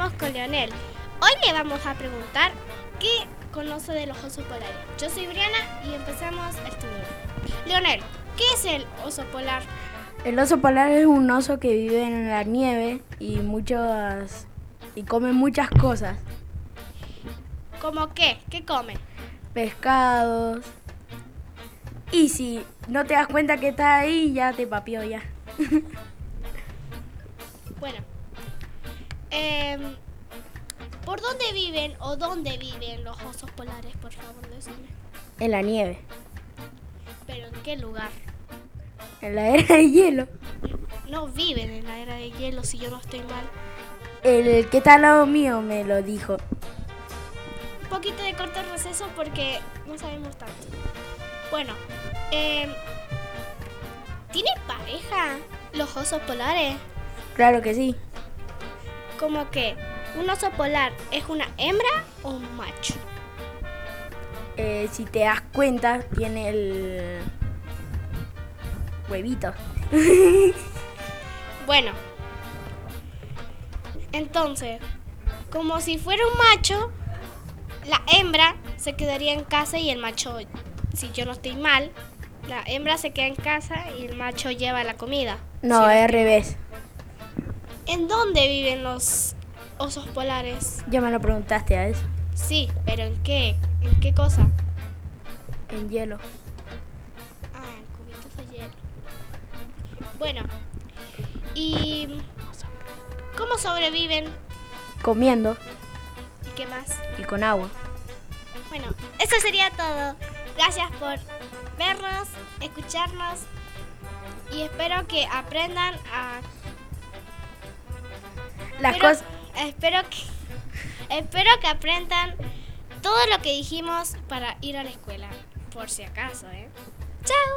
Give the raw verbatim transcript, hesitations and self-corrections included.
estamos con Leonel. Hoy le vamos a preguntar qué conoce de los osos polares. Yo soy Briana y empezamos el turno. Leonel, ¿qué es el oso polar? El oso polar es un oso que vive en la nieve y muchos y come muchas cosas. ¿Cómo qué? ¿Qué come? Pescados. Y si no te das cuenta que está ahí, ya te papió ya. Bueno, eh, ¿por dónde viven o dónde viven los osos polares? Por favor, decime. En la nieve. ¿Pero en qué lugar? En la era de hielo. No viven en la era de hielo, si yo no estoy mal. El que está al lado mío me lo dijo. Un poquito de corto receso porque no sabemos tanto. Bueno, eh, ¿tienen pareja los osos polares? Claro que sí. ¿Cómo que un oso polar es una hembra o un macho? Eh, si te das cuenta, tiene el huevito. Bueno, entonces, como si fuera un macho, la hembra se quedaría en casa y el macho, si yo no estoy mal, la hembra se queda en casa y el macho lleva la comida. No, ¿Sí? es al revés. ¿En dónde viven los osos polares? Ya me lo preguntaste a eso. Sí, pero ¿en qué? ¿En qué cosa? En hielo. Ah, en cubitos de hielo. Bueno, ¿y cómo sobreviven? Comiendo ¿Y qué más? y con agua. Bueno, eso sería todo. Gracias por vernos, escucharnos y espero que aprendan a... Las espero, cosas. espero que espero que aprendan todo lo que dijimos para ir a la escuela, por si acaso, ¿eh? ¡Chao!